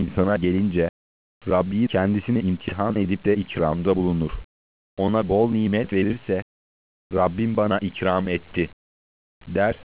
insana gelince, Rabbi kendisini imtihan edip de ikramda bulunur. Ona bol nimet verirse, Rabbim bana ikram etti der